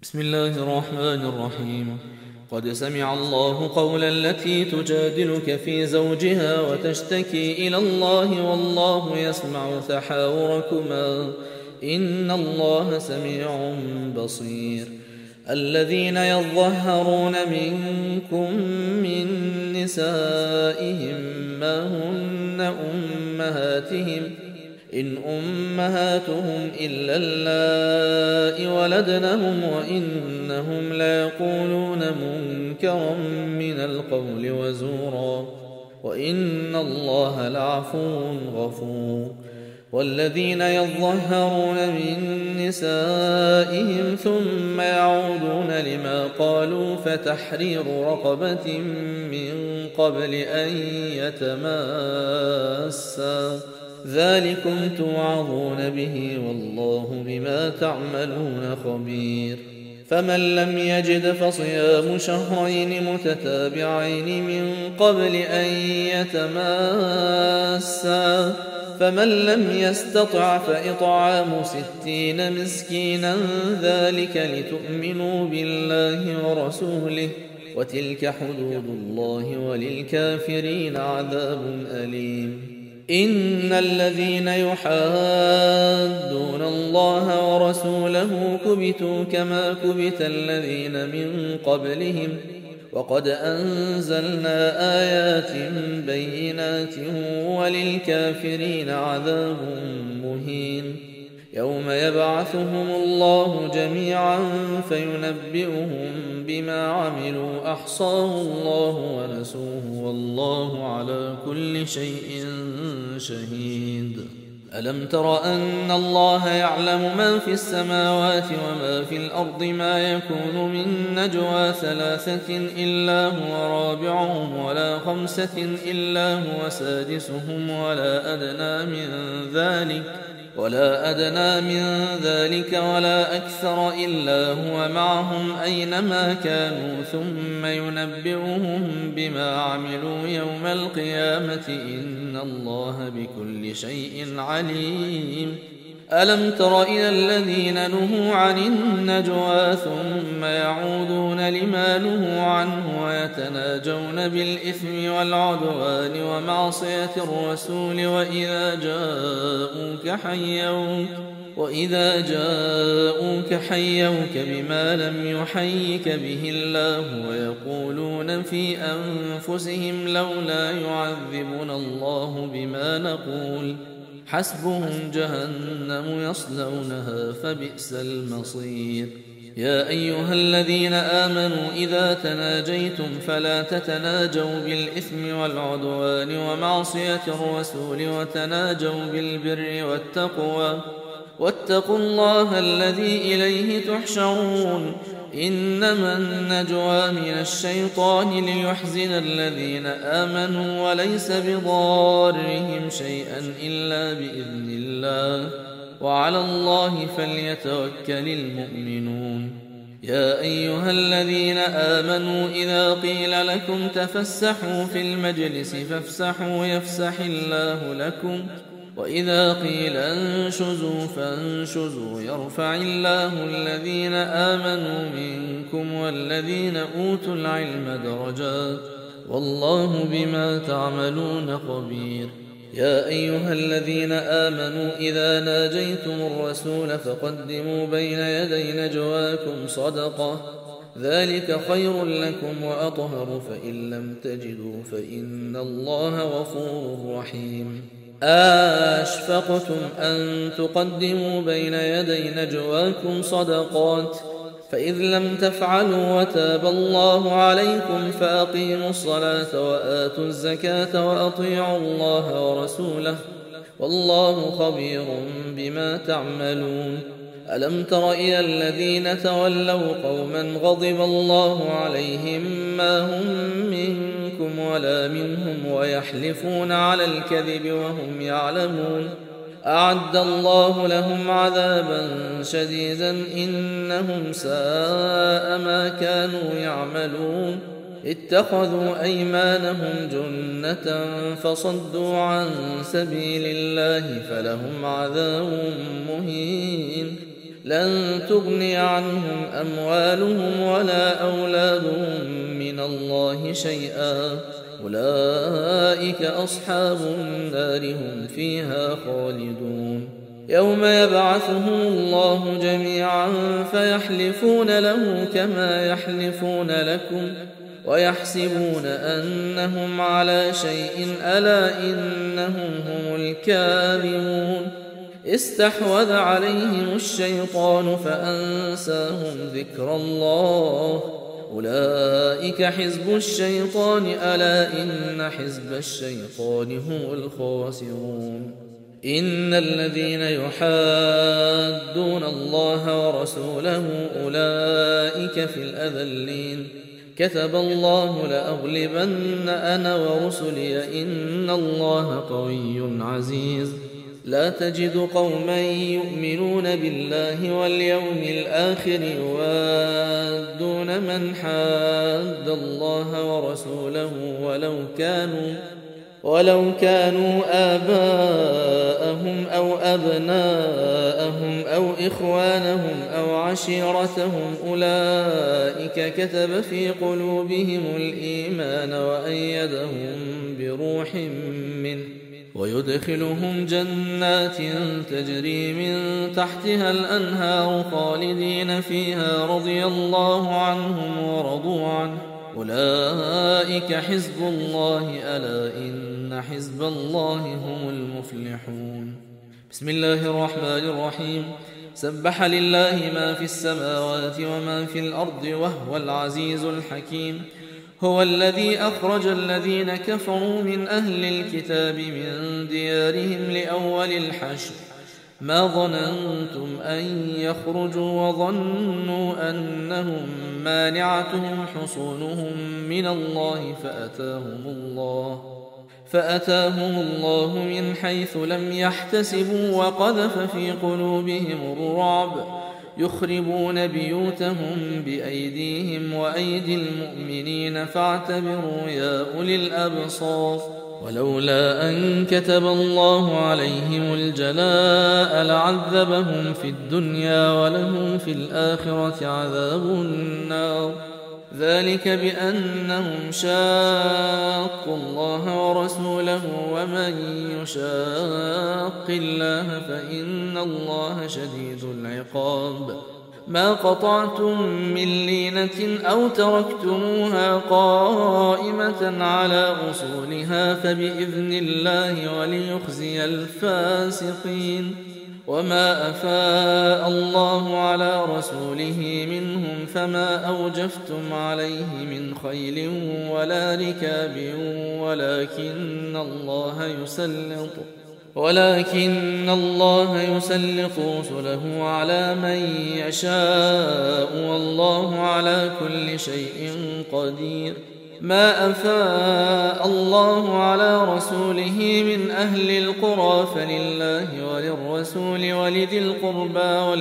بسم الله الرحمن الرحيم. قد سمع الله قول التي تجادلك في زوجها وتشتكي إلى الله والله يسمع تحاوركما إن الله سميع بصير. الذين يظهرون منكم من نسائهم ما هن أمهاتهم إن أمهاتهم إلا اللائي ولدنهم وإنهم ليقولون منكرا من القول وزورا وإن الله لعفو غفور. والذين يظهرون من نسائهم ثم يعودون لما قالوا فتحرير رقبة من قبل أن يتماسا ذلكم توعظون به والله بما تعملون خبير. فمن لم يجد فصيام شهرين متتابعين من قبل أن يتماسا فمن لم يستطع فإطعام 60 مسكينا ذلك لتؤمنوا بالله ورسوله وتلك حدود الله وللكافرين عذاب أليم. إن الذين يحادون الله ورسوله كبتوا كما كبت الذين من قبلهم وقد أنزلنا آيات بينات وللكافرين عذاب مهين. يوم يبعثهم الله جميعا فينبئهم بما عملوا أحصاه الله ونسوه والله على كل شيء شهيد. ألم تر أن الله يعلم ما في السماوات وما في الأرض ما يكون من نجوى 3 إلا هو رابعهم ولا 5 إلا هو سادسهم ولا أدنى من ذلك ولا أكثر إلا هو معهم أينما كانوا ثم ينبئهم بما عملوا يوم القيامة إن الله بكل شيء عليم. ألم تر إلى الذين نهوا عن النجوى ثم يعودون لما نهوا عنه ويتناجون بالإثم والعدوان ومعصية الرسول وإذا جاءوك حيوك بما لم يحيك به الله ويقولون في أنفسهم لولا يعذبنا الله بما نقول حسبهم جهنم يصلونها فبئس المصير. يا أيها الذين آمنوا إذا تناجيتم فلا تتناجوا بالإثم والعدوان ومعصية الرسول وتناجوا بالبر والتقوى واتقوا الله الذي إليه تحشرون. إنما النجوى من الشيطان ليحزن الذين آمنوا وليس بضارهم شيئا إلا بإذن الله وعلى الله فليتوكل المؤمنون. يا أيها الذين آمنوا إذا قيل لكم تفسحوا في المجلس فافسحوا يفسح الله لكم وإذا قيل انشزوا فانشزوا يرفع الله الذين آمنوا منكم والذين أوتوا العلم درجات والله بما تعملون خبير. يا أيها الذين آمنوا إذا ناجيتم الرسول فقدموا بين يدي نجواكم صدقة ذلك خير لكم وأطهر فإن لم تجدوا فإن الله غفور رحيم. أشفقتم أن تقدموا بين يدي نجواكم صدقات فإذ لم تفعلوا وتاب الله عليكم فأقيموا الصلاة وآتوا الزكاة وأطيعوا الله ورسوله والله خبير بما تعملون. ألم تر إلى الذين تولوا قوما غضب الله عليهم ما هم منكم ولا منهم ويحلفون على الكذب وهم يعلمون أعد الله لهم عذابا شديدا إنهم ساء ما كانوا يعملون. اتخذوا أيمانهم جنة فصدوا عن سبيل الله فلهم عذاب مهين. لن تغني عنهم أموالهم ولا أولادهم من الله شيئا أولئك أصحاب النار هم فيها خالدون يوم يبعثهم الله جميعا فيحلفون له كما يحلفون لكم ويحسبون أنهم على شيء ألا إنهم هم الكاذبون استحوذ عليهم الشيطان فأنساهم ذكر الله أولئك حزب الشيطان ألا إن حزب الشيطان هم الخاسرون إن الذين يحادون الله ورسوله أولئك في الأذلين كتب الله لأغلبن أنا ورسلي إن الله قوي عزيز لا تجد قوما يؤمنون بالله واليوم الآخر يوادون من حاد الله ورسوله ولو كانوا آباءهم أو أبناءهم أو إخوانهم أو عشيرتهم أولئك كتب في قلوبهم الإيمان وأيدهم بروح منه ويدخلهم جنات تجري من تحتها الأنهار خالدين فيها رضي الله عنهم ورضوا عنه أولئك حزب الله ألا إن حزب الله هم المفلحون بسم الله الرحمن الرحيم سبح لله ما في السماوات وما في الأرض وهو العزيز الحكيم هو الذي أخرج الذين كفروا من أهل الكتاب من ديارهم لأول الحشر ما ظننتم أن يخرجوا وظنوا أنهم مانعتهم حصونهم من الله فأتاهم الله من حيث لم يحتسبوا وقذف في قلوبهم الرعب يخربون بيوتهم بأيديهم وأيدي المؤمنين فاعتبروا يا أولي الأبصار ولولا أن كتب الله عليهم الجلاء لعذبهم في الدنيا ولهم في الآخرة عذاب النار ذلك بأنهم شاقوا الله ورسوله ومن يشاق الله فإن الله شديد العقاب ما قطعتم من لينة أو تركتموها قائمة على أصولها فبإذن الله وليخزي الفاسقين وما أفاء الله على رسوله منهم فما أوجفتم عليه من خيل ولا ركاب ولكن الله يسلط رسله على من يشاء والله على كل شيء قدير ما أفاء الله على رسوله من أهل القرى فلله وللرسول ولذي القربى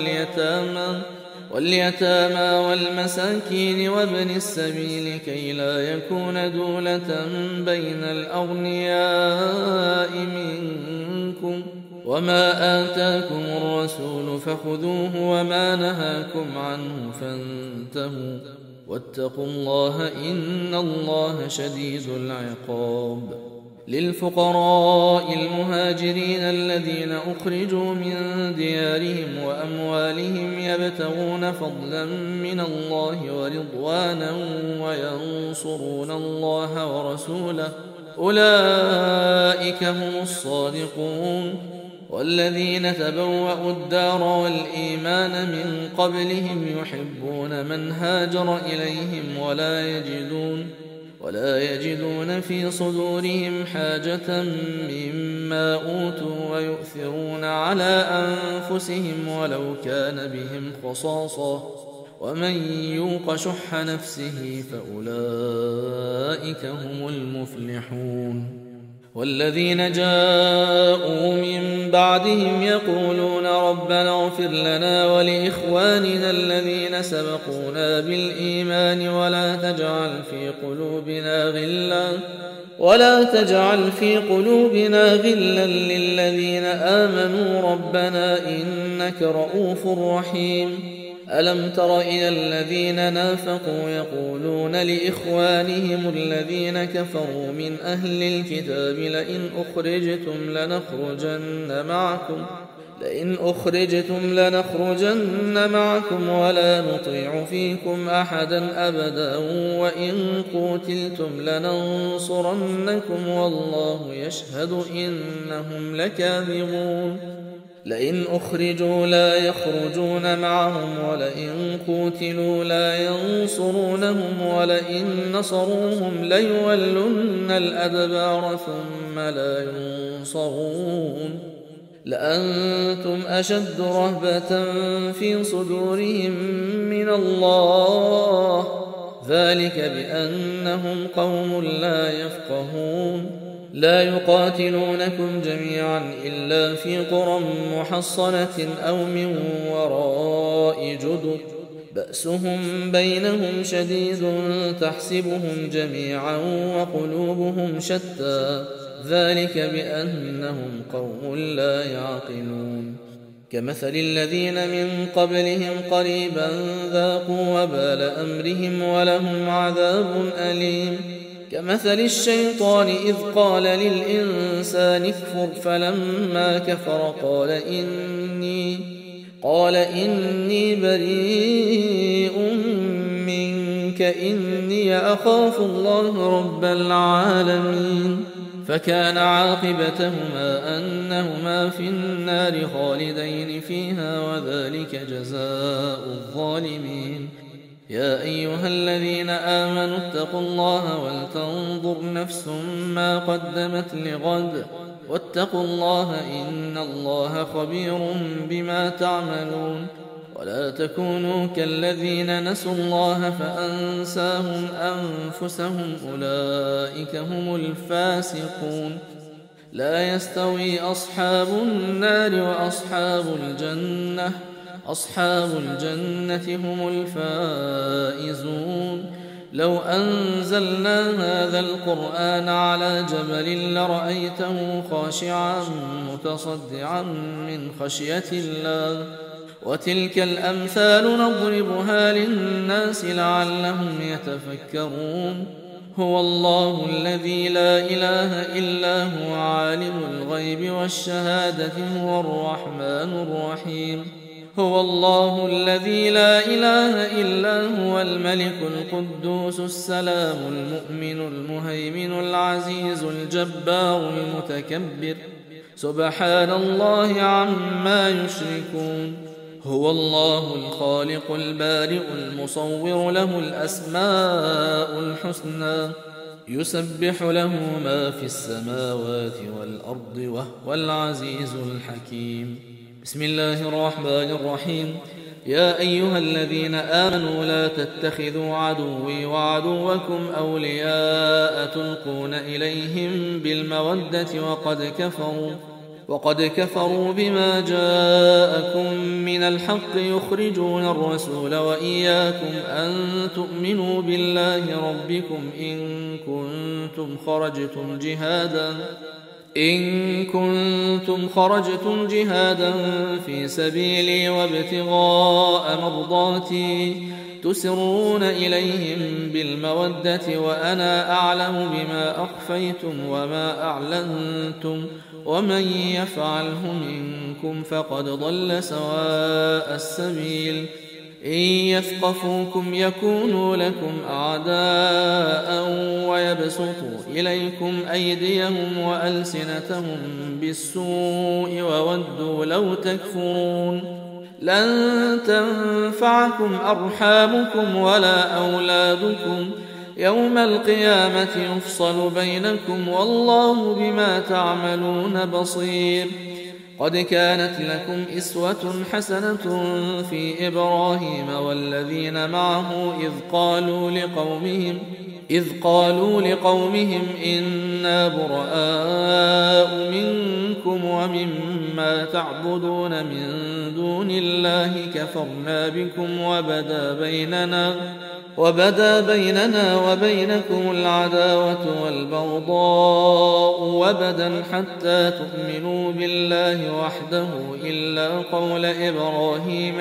واليتامى والمساكين وابن السبيل كي لا يكون دولة بين الأغنياء منكم وما آتاكم الرسول فخذوه وما نهاكم عنه فانتهوا واتقوا الله إن الله شديد العقاب للفقراء المهاجرين الذين أخرجوا من ديارهم وأموالهم يبتغون فضلا من الله ورضوانا وينصرون الله ورسوله أولئك هم الصادقون والذين تبوأوا الدار والإيمان من قبلهم يحبون من هاجر إليهم ولا يجدون في صدورهم حاجة مما أوتوا ويؤثرون على أنفسهم ولو كان بهم خصاصة ومن يوق شح نفسه فأولئك هم المفلحون والذين جاءوا من بعدهم يقولون ربنا اغفر لنا ولإخواننا الذين سبقونا بالإيمان ولا تجعل في قلوبنا غلا للذين آمنوا ربنا إنك رؤوف رحيم. ألم تر إلى الذين نافقوا يقولون لإخوانهم الذين كفروا من أهل الكتاب لئن أخرجتم لنخرجن معكم ولا نطيع فيكم أحدا أبدا وإن قوتلتم لننصرنكم والله يشهد إنهم لكاذبون. لئن أخرجوا لا يخرجون معهم ولئن قوتلوا لا ينصرونهم ولئن نصروهم ليولن الأدبار ثم لا ينصرون. لأنتم أشد رهبة في صدورهم من الله ذلك بأنهم قوم لا يفقهون. لا يقاتلونكم جميعا إلا في قرى محصنة أو من وراء جدر بأسهم بينهم شديد تحسبهم جميعا وقلوبهم شتى ذلك بأنهم قوم لا يعقلون. كمثل الذين من قبلهم قريبا ذاقوا وبال أمرهم ولهم عذاب أليم. كمثل الشيطان إذ قال للإنسان اكفر فلما كفر قال إني بريء منك إني أخاف الله رب العالمين. فكان عاقبتهما أنهما في النار خالدين فيها وذلك جزاء الظالمين. يا أيها الذين آمنوا اتقوا الله ولتنظر نفس ما قدمت لغد واتقوا الله إن الله خبير بما تعملون. ولا تكونوا كالذين نسوا الله فأنساهم أنفسهم أولئك هم الفاسقون. لا يستوي أصحاب النار وأصحاب الجنة هم الفائزون. لو أنزلنا هذا القرآن على جبل لرأيته خاشعا متصدعا من خشية الله وتلك الأمثال نضربها للناس لعلهم يتفكرون. هو الله الذي لا إله إلا هو عالم الغيب والشهادة هو الرحمن الرحيم. هو الله الذي لا إله إلا هو الملك القدوس السلام المؤمن المهيمن العزيز الجبار المتكبر سبحان الله عما يشركون. هو الله الخالق البارئ المصور له الأسماء الحسنى يسبح له ما في السماوات والأرض وهو العزيز الحكيم. بسم الله الرحمن الرحيم. يا أيها الذين آمنوا لا تتخذوا عدوي وعدوكم أولياء تلقون إليهم بالمودة وقد كفروا بما جاءكم من الحق يخرجون الرسول وإياكم أن تؤمنوا بالله ربكم إن كنتم خرجتم جهادا في سبيلي وابتغاء مرضاتي تسرون إليهم بالمودة وأنا أعلم بما أخفيتم وما أعلنتم ومن يفعله منكم فقد ضل سواء السبيل. إن يثقفوكم يكونوا لكم أعداء ويبسطوا إليكم أيديهم وألسنتهم بالسوء وودوا لو تكفرون. لن تنفعكم أرحامكم ولا أولادكم يوم القيامة يفصل بينكم والله بما تعملون بصير. قد كانت لكم إسوة حسنة في إبراهيم والذين معه إذ قالوا لقومهم إنا براء منكم ومما تعبدون من دون الله كفرنا بكم وبدا بيننا وبينكم العداوة والبغضاء وبدا حتى تؤمنوا بالله وحده إلا قول إبراهيم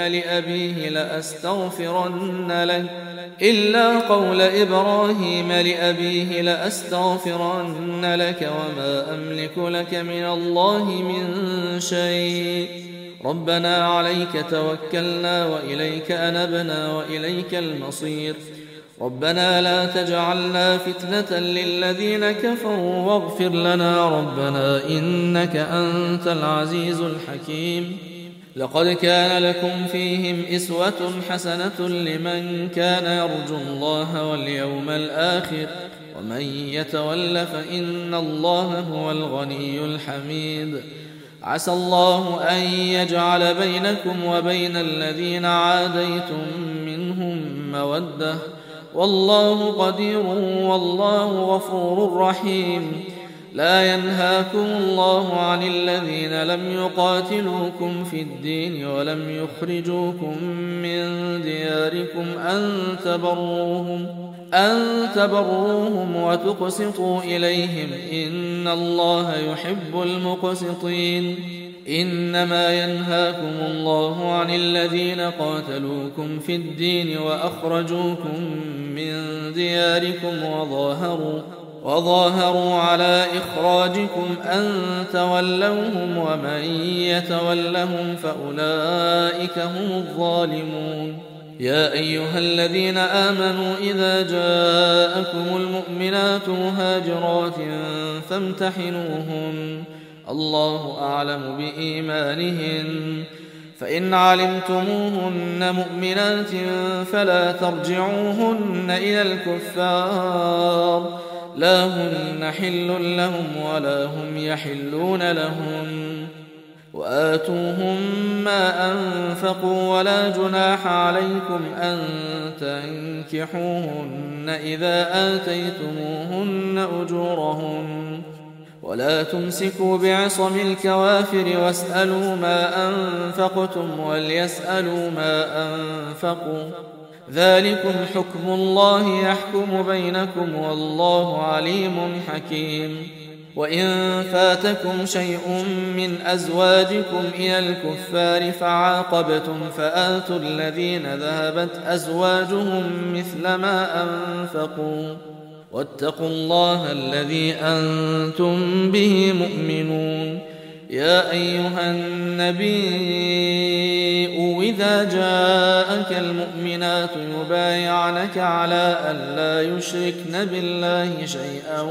لأبيه لأستغفرن لك وما أملك لك من الله من شيء ربنا عليك توكلنا وإليك أنبنا وإليك المصير ربنا لا تجعلنا فتنة للذين كفروا واغفر لنا ربنا إنك أنت العزيز الحكيم لقد كان لكم فيهم أسوة حسنة لمن كان يرجو الله واليوم الآخر ومن يتول فإن الله هو الغني الحميد عسى الله أن يجعل بينكم وبين الذين عاديتم منهم مودة والله قدير والله غفور رحيم لا ينهاكم الله عن الذين لم يقاتلوكم في الدين ولم يخرجوكم من دياركم أن تبروهم وتقسطوا إليهم إن الله يحب المقسطين إنما ينهاكم الله عن الذين قاتلوكم في الدين وأخرجوكم من دياركم وظاهروا على إخراجكم أن تولوهم ومن يتولهم فأولئك هم الظالمون يا أيها الذين آمنوا إذا جاءكم المؤمنات مهاجرات فامتحنوهن الله أعلم بإيمانهن فإن علمتموهن مؤمنات فلا ترجعوهن إلى الكفار لا هن حل لهم ولا هم يحلون لهم وآتوهم ما أنفقوا ولا جناح عليكم أن تنكحوهن إذا آتيتموهن أجورهن ولا تمسكوا بعصم الكوافر واسألوا ما أنفقتم وليسألوا ما أنفقوا ذلكم حكم الله يحكم بينكم والله عليم حكيم وإن فاتكم شيء من أزواجكم إلى الكفار فعاقبتم فآتوا الذين ذهبت أزواجهم مثل ما أنفقوا واتقوا الله الذي أنتم به مؤمنون يا أيها النبي إذا جاءك المؤمنات يبايعنك على أن لا يشركن بالله شيئا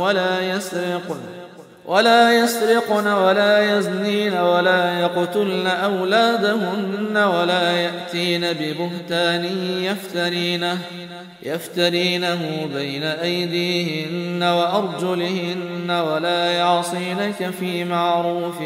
ولا يسرقن ولا يزنين ولا يقتلن أولادهن ولا يأتين ببهتان يفترينه بين أيديهن وأرجلهن ولا يعصينك في معروف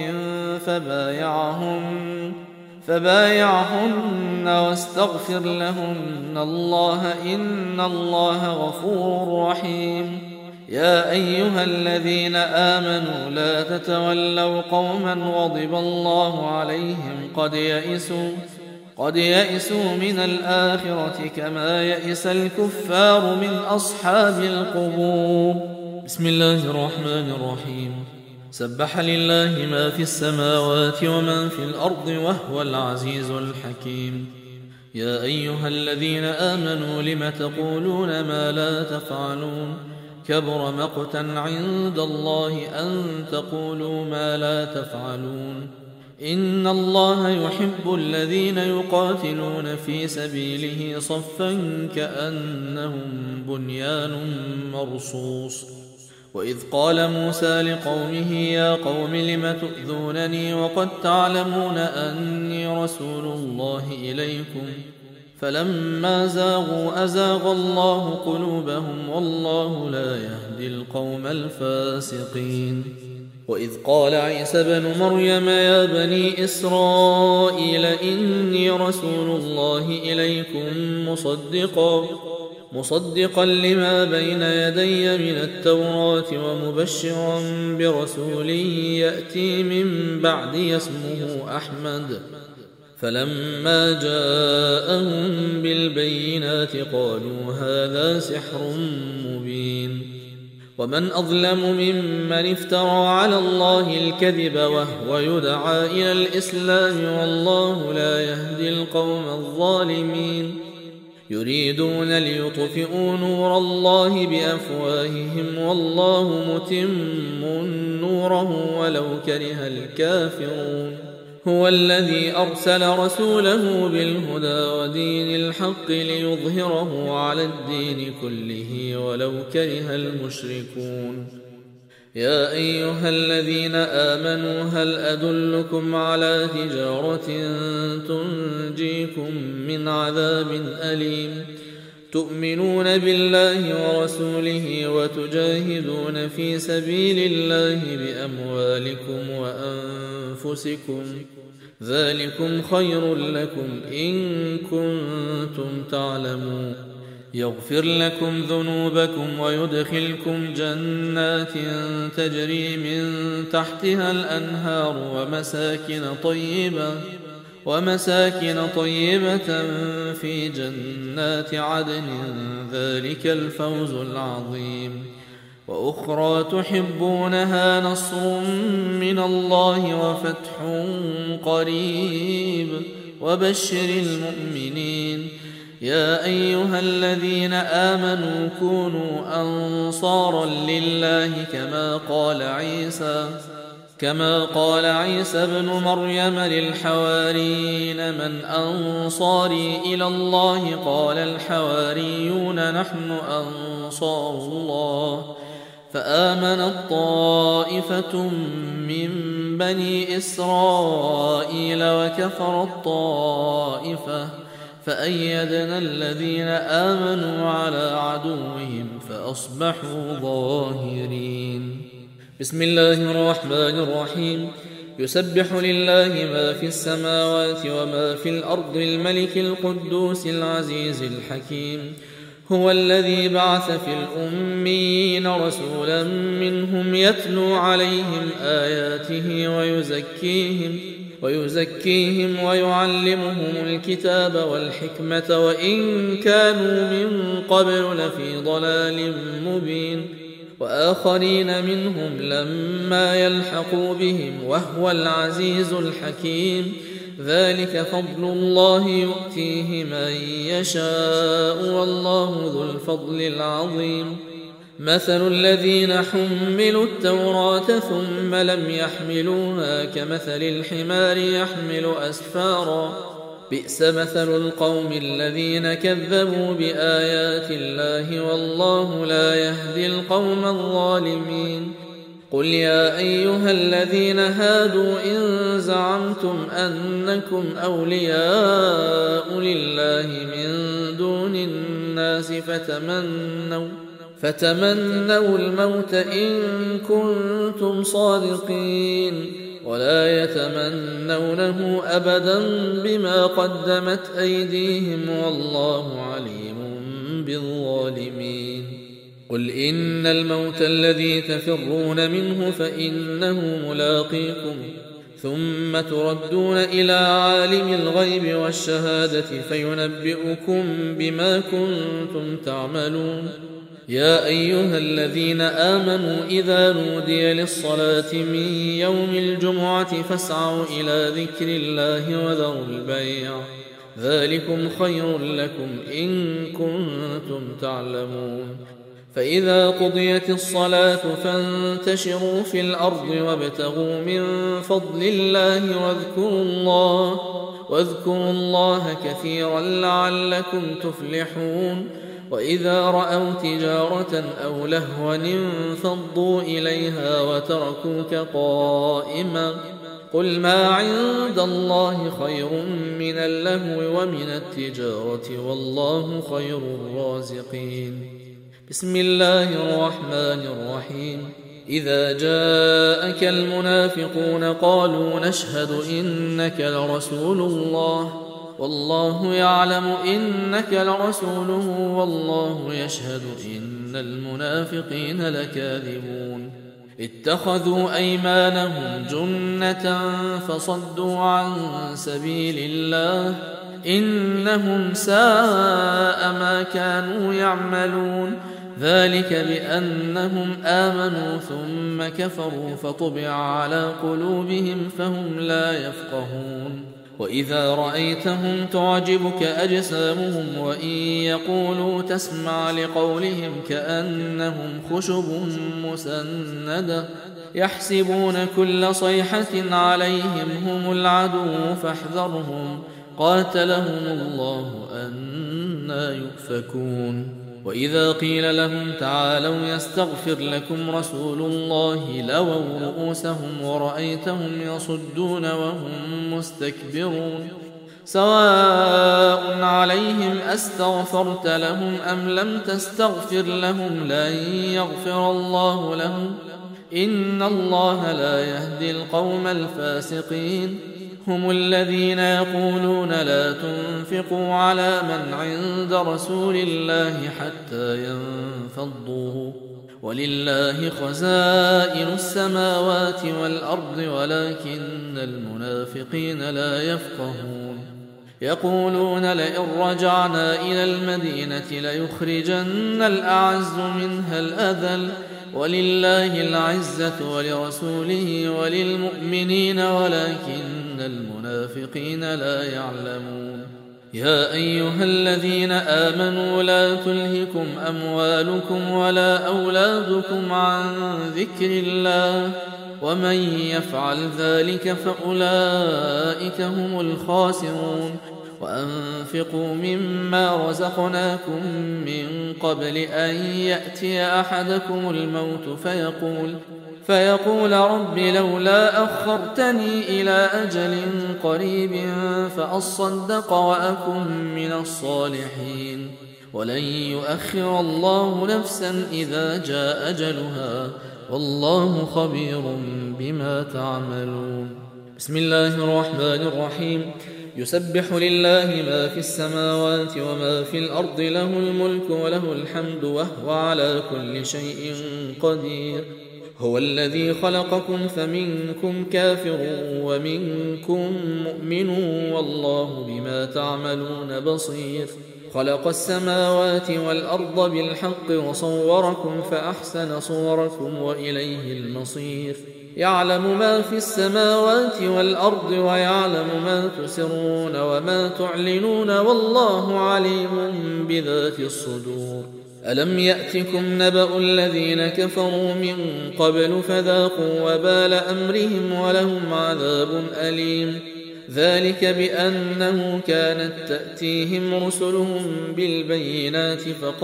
فبايعهن واستغفر لهن الله إن الله غفور رحيم يا أيها الذين آمنوا لا تتولوا قوما غضب الله عليهم قد يئسوا من الآخرة كما يئس الكفار من أصحاب القبور بسم الله الرحمن الرحيم سبح لله ما في السماوات ومن في الأرض وهو العزيز الحكيم يا أيها الذين آمنوا لم تقولون ما لا تفعلون كبر مقتا عند الله أن تقولوا ما لا تفعلون إن الله يحب الذين يقاتلون في سبيله صفا كأنهم بنيان مرصوص وإذ قال موسى لقومه يا قوم لم تؤذونني وقد تعلمون أني رسول الله إليكم فلما زاغوا أزاغ الله قلوبهم والله لا يهدي القوم الفاسقين وإذ قال عيسى بن مريم يا بني إسرائيل إني رسول الله إليكم مصدقا لما بين يدي من التوراة ومبشرا برسول يأتي من بعدي اسمه أحمد. فلما جاءهم بالبينات قالوا هذا سحر مبين. ومن أظلم ممن افترى على الله الكذب وهو يدعى إلى الإسلام والله لا يهدي القوم الظالمين. يريدون ليطفئوا نور الله بأفواههم والله متم نوره ولو كره الكافرون. هو الذي أرسل رسوله بالهدى ودين الحق ليظهره على الدين كله ولو كره المشركون. يا أيها الذين آمنوا هل أدلكم على تجارة تنجيكم من عذاب أليم تؤمنون بالله ورسوله وتجاهدون في سبيل الله بأموالكم وأنفسكم ذلكم خير لكم إن كنتم تعلمون. يغفر لكم ذنوبكم ويدخلكم جنات تجري من تحتها الأنهار ومساكن طيبة في جنات عدن ذلك الفوز العظيم. وأخرى تحبونها نصر من الله وفتح قريب وبشر المؤمنين. يا أيها الذين آمنوا كونوا أنصارا لله كما قال عيسى ابن مريم للحواريين من أنصاري إلى الله قال الحواريون نحن أنصار الله. فآمنت طائفة من بني إسرائيل وكفرت طائفة فأيدنا الذين آمنوا على عدوهم فأصبحوا ظاهرين. بسم الله الرحمن الرحيم. يسبح لله ما في السماوات وما في الأرض الملك القدوس العزيز الحكيم. هو الذي بعث في الأميين رسولا منهم يتلو عليهم آياته ويزكيهم ويعلمهم الكتاب والحكمة وإن كانوا من قبل لفي ضلال مبين. وآخرين منهم لما يلحقوا بهم وهو العزيز الحكيم. ذلك فضل الله يؤتيه من يشاء والله ذو الفضل العظيم. مثل الذين حملوا التوراة ثم لم يحملوها كمثل الحمار يحمل أسفارا بئس مثل القوم الذين كذبوا بآيات الله والله لا يهدي القوم الظالمين. قل يا أيها الذين هادوا إن زعمتم أنكم أولياء لله من دون الناس فتمنوا الموت إن كنتم صادقين ولا يتمنونه أبدا بما قدمت أيديهم والله عليم بالظالمين. قل إن الموت الذي تفرون منه فإنه ملاقيكم ثم تردون إلى عالم الغيب والشهادة فينبئكم بما كنتم تعملون. يا أيها الذين آمنوا إذا نودي للصلاة من يوم الجمعة فاسعوا إلى ذكر الله وذروا البيع ذلكم خير لكم إن كنتم تعلمون. فإذا قضيت الصلاة فانتشروا في الأرض وابتغوا من فضل الله واذكروا الله كثيرا لعلكم تفلحون. وإذا رأوا تجارة أو لهوا انفضوا إليها وتركوك قائما قل ما عند الله خير من اللهو ومن التجارة والله خير الرازقين. بسم الله الرحمن الرحيم. إذا جاءك المنافقون قالوا نشهد إنك لرسول الله والله يعلم إنك لرسوله والله يشهد إن المنافقين لكاذبون اتخذوا أيمانهم جنة فصدوا عن سبيل الله إنهم ساء ما كانوا يعملون ذلك بأنهم آمنوا ثم كفروا فطبع على قلوبهم فهم لا يفقهون وإذا رأيتهم تعجبك أجسامهم وإن يقولوا تسمع لقولهم كأنهم خشب مسندة يحسبون كل صيحة عليهم هم العدو فاحذرهم قاتلهم الله أنى يؤفكون وإذا قيل لهم تعالوا يستغفر لكم رسول الله لووا رؤوسهم ورأيتهم يصدون وهم مستكبرون سواء عليهم أستغفرت لهم أم لم تستغفر لهم لن يغفر الله لهم إن الله لا يهدي القوم الفاسقين هم الذين يقولون لا تنفقوا على من عند رسول الله حتى ينفضوا ولله خزائن السماوات والأرض ولكن المنافقين لا يفقهون يقولون لئن رجعنا إلى المدينة ليخرجن الأعز منها الأذل ولله العزة ولرسوله وللمؤمنين ولكن المنافقين لا يعلمون يا أيها الذين آمنوا لا تلهكم أموالكم ولا أولادكم عن ذكر الله ومن يفعل ذلك فأولئك هم الخاسرون وأنفقوا مما رزقناكم من قبل أن يأتي أحدكم الموت فيقول رب لولا أخرتني إلى أجل قريب فأصدق وأكن من الصالحين ولن يؤخر الله نفسا إذا جاء أجلها والله خبير بما تعملون بسم الله الرحمن الرحيم يسبح لله ما في السماوات وما في الأرض له الملك وله الحمد وهو على كل شيء قدير هو الذي خلقكم فمنكم كافر ومنكم مؤمن والله بما تعملون بصير خلق السماوات والأرض بالحق وصوركم فأحسن صوركم وإليه المصير يعلم ما في السماوات والأرض ويعلم ما تسرون وما تعلنون والله عليم بذات الصدور ألم يأتكم نبأ الذين كفروا من قبل فذاقوا وبال أمرهم ولهم عذاب أليم ذلك بأنه كانت تأتيهم رسلهم بالبينات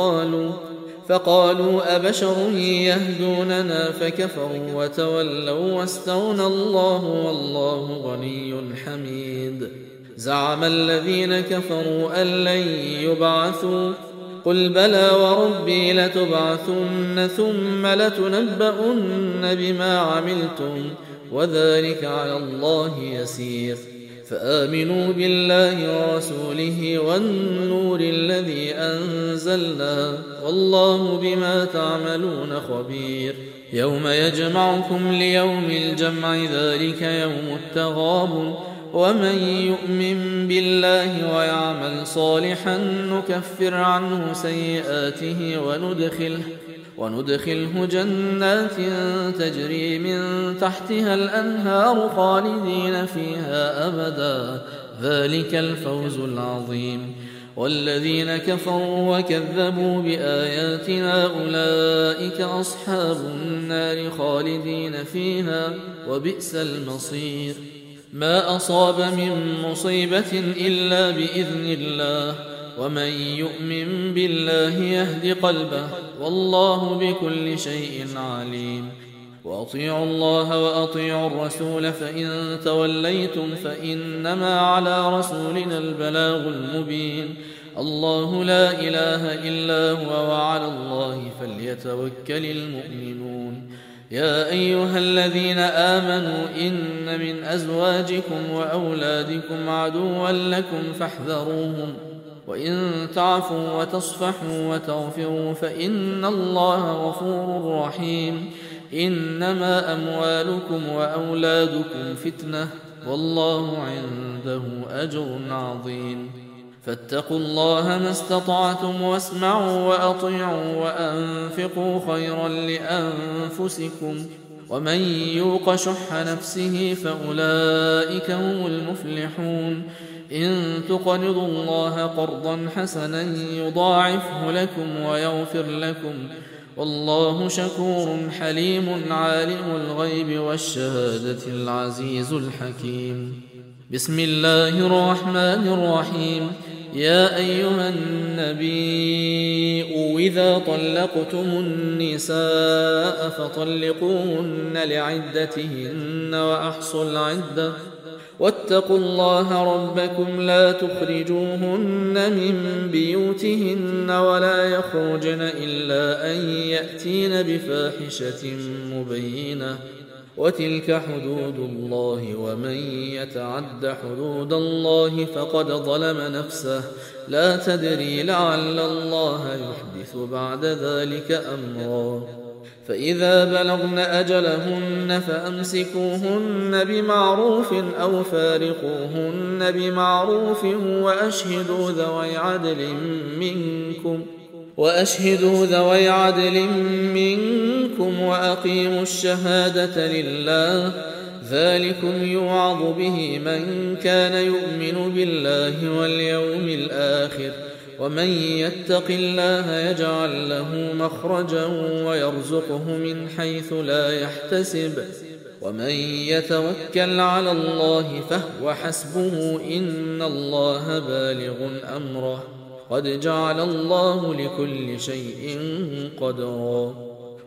فقالوا أبشر يهدوننا فكفروا وتولوا واستغنى الله والله غني حميد زعم الذين كفروا أن لن يبعثوا قل بلى وربي لتبعثن ثم لتنبؤن بما عملتم وذلك على الله يسير فآمنوا بالله ورسوله والنور الذي أنزلنا والله بما تعملون خبير يوم يجمعكم ليوم الجمع ذلك يوم التغابن ومن يؤمن بالله ويعمل صالحا نكفر عنه سيئاته وندخله جنات تجري من تحتها الأنهار خالدين فيها أبدا ذلك الفوز العظيم والذين كفروا وكذبوا بآياتنا أولئك أصحاب النار خالدين فيها وبئس المصير ما أصاب من مصيبة إلا بإذن الله ومن يؤمن بالله يهد قلبه والله بكل شيء عليم وأطيعوا الله وأطيعوا الرسول فإن توليتم فإنما على رسولنا البلاغ المبين الله لا إله إلا هو وعلى الله فليتوكل المؤمنون يا أيها الذين آمنوا إن من أزواجكم وأولادكم عدوا لكم فاحذروهم وإن تعفوا وتصفحوا وتغفروا فإن الله غفور رحيم إنما أموالكم وأولادكم فتنة والله عنده أجر عظيم فاتقوا الله ما استطعتم واسمعوا وأطيعوا وأنفقوا خيرا لأنفسكم ومن يوق شح نفسه فأولئك هم المفلحون إن تقرضوا الله قرضا حسنا يضاعفه لكم ويغفر لكم والله شكور حليم عالم الغيب والشهادة العزيز الحكيم بسم الله الرحمن الرحيم يا أيها النبي إذا طلقتم النساء فطلقوهن لعدتهن وأحصوا العدة واتقوا الله ربكم لا تخرجوهن من بيوتهن ولا يخرجن إلا أن يأتين بفاحشة مبينة وتلك حدود الله ومن يتعد حدود الله فقد ظلم نفسه لا تدري لعل الله يحدث بعد ذلك أمرا فإذا بلغن أجلهن فأمسكوهن بمعروف أو فارقوهن بمعروف وأشهدوا ذوي عدل منكم وأقيموا الشهادة لله ذلكم يوعظ به من كان يؤمن بالله واليوم الآخر ومن يتق الله يجعل له مخرجا ويرزقه من حيث لا يحتسب ومن يتوكل على الله فهو حسبه إن الله بالغ أمره قد جعل الله لكل شيء قدرا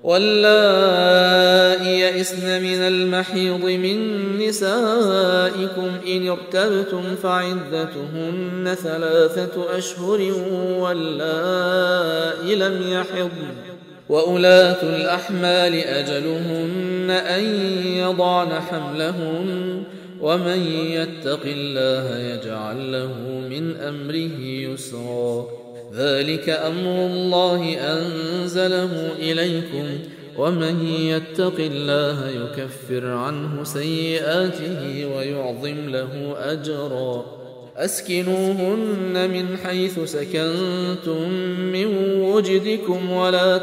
واللائي يئسن من المحيض من نسائكم إن ارتبتم فعدتهن 3 أشهر واللائي لم يحضن وأولاة الأحمال أجلهن أن يضعن حملهن ومن يتق الله يجعل له من أمره يسرا ذلك أمر الله أنزله إليكم ومن يتق الله يكفر عنه سيئاته ويعظم له أجرا أسكنوهن من حيث سكنتم من وجدكم ولا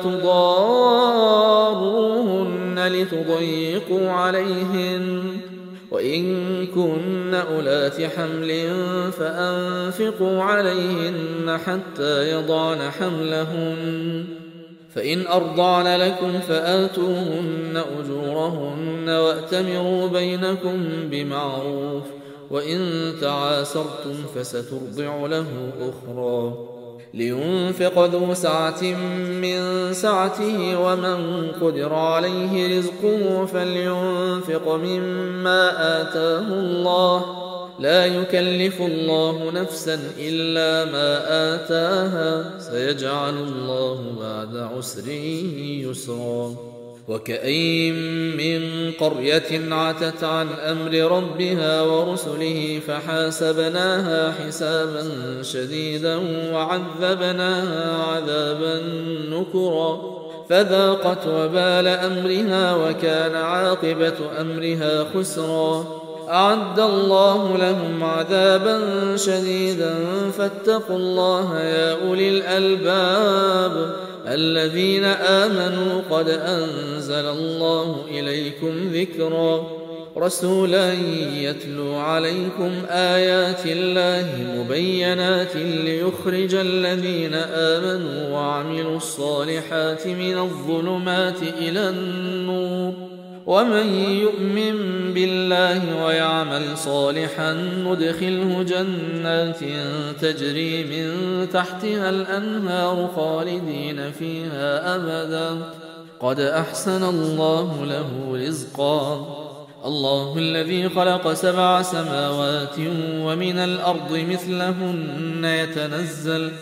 تضاروهن لتضيقوا عليهن وإن كن أولات حمل فأنفقوا عليهن حتى يضعن حملهن فإن أرضعن لكم فآتوهن أجورهن وأتمروا بينكم بمعروف وإن تعاسرتم فسترضع له أخرى لينفق ذو سعة من سعته ومن قدر عليه رزقه فلينفق مما آتاه الله لا يكلف الله نفسا إلا ما آتاها سيجعل الله بعد عسر يسرا وكأين من قرية عتت عن أمر ربها ورسله فحاسبناها حسابا شديدا وعذبناها عذابا نكرا فذاقت وبال أمرها وكان عاقبة أمرها خسرا أعد الله لهم عذابا شديدا فاتقوا الله يا أولي الألباب الذين آمنوا قد أنزل الله إليكم ذكرا رسولا يتلو عليكم آيات الله مبينات ليخرج الذين آمنوا وعملوا الصالحات من الظلمات إلى النور ومن يؤمن بالله ويعمل صالحا ندخله جنات تجري من تحتها الأنهار خالدين فيها أبدا قد أحسن الله له رزقا الله الذي خلق 7 سماوات ومن الأرض مثلهن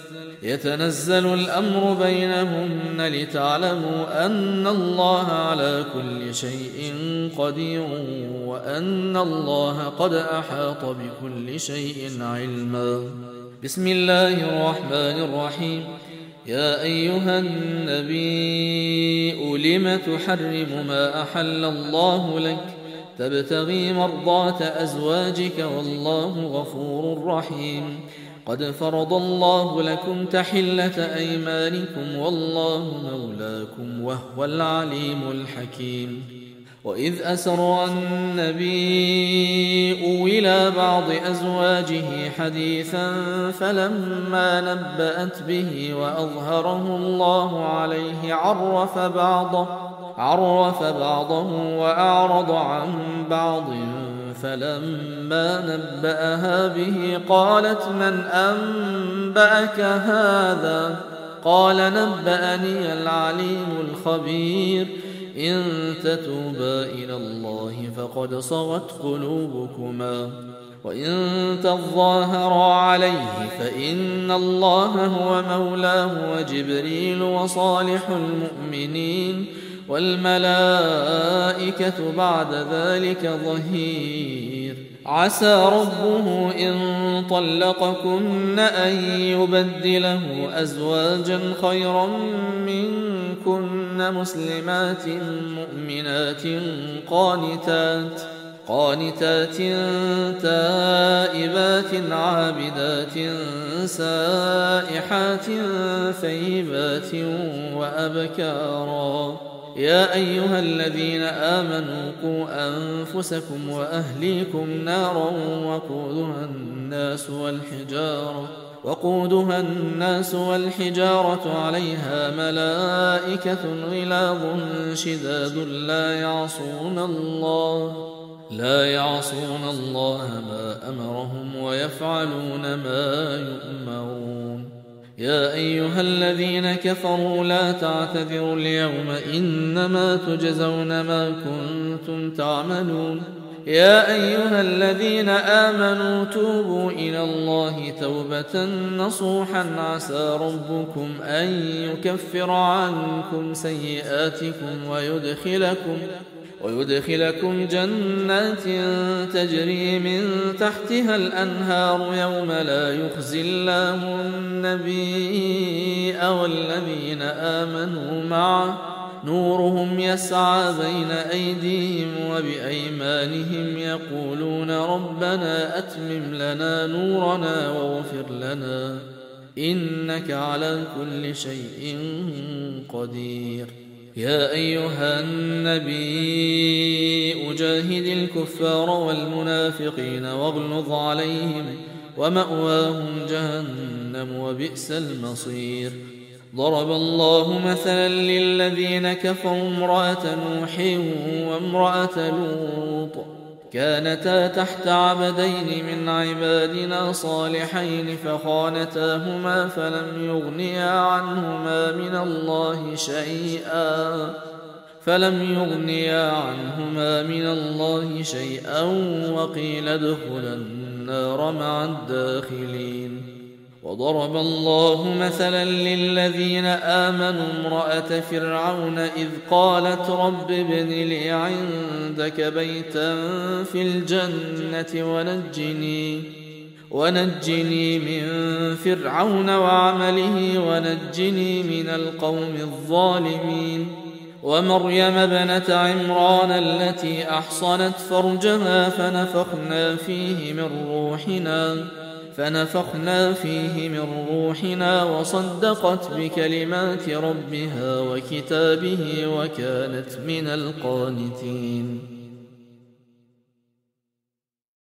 يتنزل الأمر بينهن لتعلموا أن الله على كل شيء قدير وأن الله قد أحاط بكل شيء علما. بسم الله الرحمن الرحيم. يا أيها النبي لم تحرم ما أحل الله لك تبتغي مرضات أزواجك والله غفور رحيم. قد فرض الله لكم تحلة أيمانكم والله مولاكم وهو العليم الحكيم. وإذ أسر النبي إلى بعض أزواجه حديثا فلما نبأت به وأظهره الله عليه عرف بعضه وأعرض عن بعض فلما نبأها به قالت من أنبأك هذا؟ قال نبأني العليم الخبير. إن تتوبا إلى الله فقد صغت قلوبكما وإن تظاهرا عليه فإن الله هو مولاه وجبريل وصالح المؤمنين والملائكة بعد ذلك ظهير. عسى ربه إن طلقكن أن يبدله أزواجا خيرا منكن مسلمات مؤمنات قانتات تائبات عابدات سائحات ثيبات وأبكارا. يا أيها الذين آمنوا قوا أنفسكم وأهليكم نارا وقودها الناس والحجارة عليها ملائكة غلاظ شداد لا يعصون الله ما أمرهم ويفعلون ما يؤمرون. يا أيها الذين كفروا لا تعتذروا اليوم إنما تجزون ما كنتم تعملون. يا أيها الذين آمنوا توبوا إلى الله توبة نصوحا عسى ربكم أن يكفر عنكم سيئاتكم ويدخلكم جنات تجري من تحتها الأنهار يوم لا يخزي الله النبي والذين آمنوا معه نورهم يسعى بين أيديهم وبأيمانهم يقولون ربنا أتمم لنا نورنا واغفر لنا إنك على كل شيء قدير. يا أيها النبي جاهد الكفار والمنافقين واغلظ عليهم ومأواهم جهنم وبئس المصير. ضرب الله مثلا للذين كفروا امرأة نوح وامرأة لوط كانتا تحت عبدين من عبادنا صالحين فخانتاهما فلم يغنيا عنهما من الله شيئا وقيل ادخلا النار مع الداخلين. وضرب الله مثلا للذين آمنوا امرأة فرعون إذ قالت رب ابن لي عندك بيتا في الجنة ونجني من فرعون وعمله ونجني من القوم الظالمين. ومريم ابنة عمران التي أحصنت فرجها فنفخنا فيه من روحنا وصدقت بكلمات ربها وكتابه وكانت من القانتين.